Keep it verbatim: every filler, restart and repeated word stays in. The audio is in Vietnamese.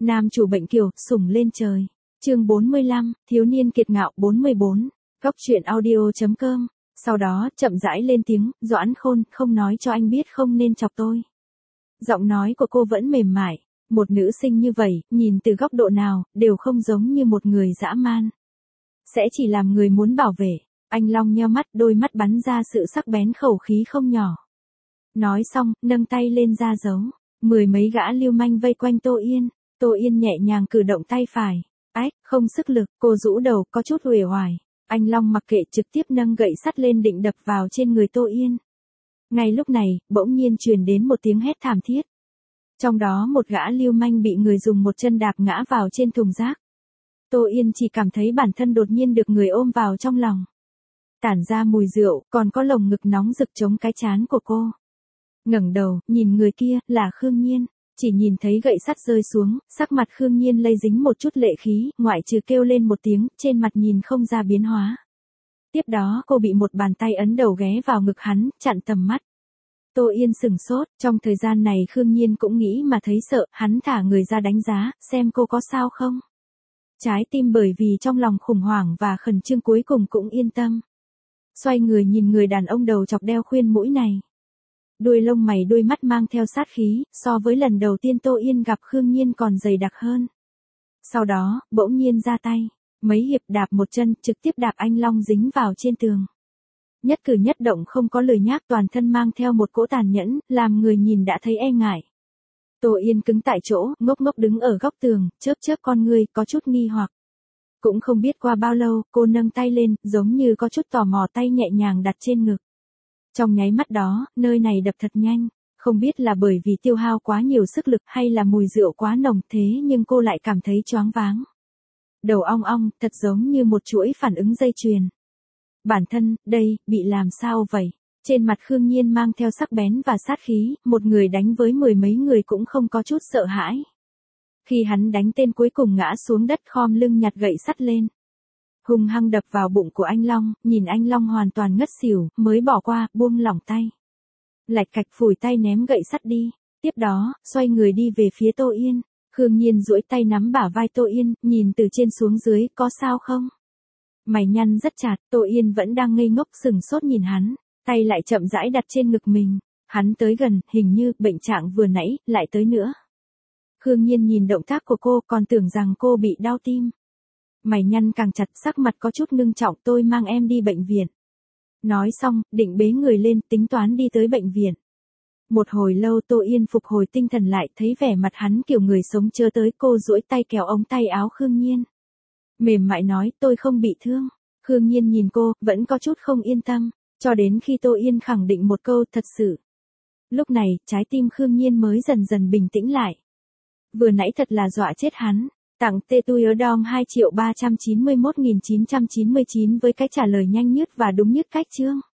Nam chủ bệnh kiều, sủng lên trời. Chương bốn mươi lăm, thiếu niên kiệt ngạo. bốn mươi bốn. Góc truyện audio chấm com. Sau đó, chậm rãi lên tiếng, Doãn Khôn, không nói cho anh biết không nên chọc tôi. Giọng nói của cô vẫn mềm mại. Một nữ sinh như vậy, nhìn từ góc độ nào, đều không giống như một người dã man. Sẽ chỉ làm người muốn bảo vệ. Anh Long nheo mắt, đôi mắt bắn ra sự sắc bén, khẩu khí không nhỏ. Nói xong, nâng tay lên ra dấu. Mười mấy gã lưu manh vây quanh Tô Yên. Tô Yên nhẹ nhàng cử động tay phải. Ách, không sức lực, cô rũ đầu, có chút uể oải. Anh Long mặc kệ, trực tiếp nâng gậy sắt lên định đập vào trên người Tô Yên. Ngay lúc này, bỗng nhiên truyền đến một tiếng hét thảm thiết. Trong đó một gã lưu manh bị người dùng một chân đạp ngã vào trên thùng rác. Tô Yên chỉ cảm thấy bản thân đột nhiên được người ôm vào trong lòng. Tản ra mùi rượu, còn có lồng ngực nóng rực chống cái trán của cô. Ngẩng đầu, nhìn người kia, là Khương Nhiên. Chỉ nhìn thấy gậy sắt rơi xuống, sắc mặt Khương Nhiên lây dính một chút lệ khí, ngoại trừ kêu lên một tiếng, trên mặt nhìn không ra biến hóa. Tiếp đó cô bị một bàn tay ấn đầu ghé vào ngực hắn, chặn tầm mắt. Tô Yên sừng sốt, trong thời gian này Khương Nhiên cũng nghĩ mà thấy sợ, hắn thả người ra đánh giá, xem cô có sao không. Trái tim bởi vì trong lòng khủng hoảng và khẩn trương cuối cùng cũng yên tâm. Xoay người nhìn người đàn ông đầu chọc đeo khuyên mũi này. Đuôi lông mày đôi mắt mang theo sát khí, so với lần đầu tiên Tô Yên gặp Khương Nhiên còn dày đặc hơn. Sau đó, bỗng nhiên ra tay, mấy hiệp đạp một chân, trực tiếp đạp anh Long dính vào trên tường. Nhất cử nhất động không có lười nhác, toàn thân mang theo một cỗ tàn nhẫn, làm người nhìn đã thấy e ngại. Tô Yên cứng tại chỗ, ngốc ngốc đứng ở góc tường, chớp chớp con ngươi, có chút nghi hoặc. Cũng không biết qua bao lâu, cô nâng tay lên, giống như có chút tò mò, tay nhẹ nhàng đặt trên ngực. Trong nháy mắt đó, nơi này đập thật nhanh, không biết là bởi vì tiêu hao quá nhiều sức lực hay là mùi rượu quá nồng, thế nhưng cô lại cảm thấy choáng váng. Đầu ong ong, thật giống như một chuỗi phản ứng dây chuyền. Bản thân, đây, bị làm sao vậy? Trên mặt Khương Nhiên mang theo sắc bén và sát khí, một người đánh với mười mấy người cũng không có chút sợ hãi. Khi hắn đánh tên cuối cùng ngã xuống đất, khom lưng nhặt gậy sắt lên. Hung hăng đập vào bụng của anh Long, nhìn anh Long hoàn toàn ngất xỉu, mới bỏ qua, buông lỏng tay. Lạch cạch phủi tay ném gậy sắt đi. Tiếp đó, xoay người đi về phía Tô Yên. Khương Nhiên duỗi tay nắm bả vai Tô Yên, nhìn từ trên xuống dưới, có sao không? Mày nhăn rất chặt, Tô Yên vẫn đang ngây ngốc sừng sốt nhìn hắn, tay lại chậm rãi đặt trên ngực mình. Hắn tới gần, hình như bệnh trạng vừa nãy, lại tới nữa. Khương Nhiên nhìn động tác của cô, còn tưởng rằng cô bị đau tim. Mày nhăn càng chặt, sắc mặt có chút ngưng trọng, tôi mang em đi bệnh viện. Nói xong, định bế người lên, tính toán đi tới bệnh viện. Một hồi lâu Tô Yên phục hồi tinh thần lại, thấy vẻ mặt hắn kiểu người sống chớ tới, cô duỗi tay kéo ống tay áo Khương Nhiên. Mềm mại nói, tôi không bị thương. Khương Nhiên nhìn cô, vẫn có chút không yên tâm, cho đến khi Tô Yên khẳng định một câu, thật sự. Lúc này, trái tim Khương Nhiên mới dần dần bình tĩnh lại. Vừa nãy thật là dọa chết hắn. Tặng tê tôi ở đom hai triệu ba trăm chín mươi mốt nghìn chín trăm chín mươi chín với cái trả lời nhanh nhất và đúng nhất cách chương.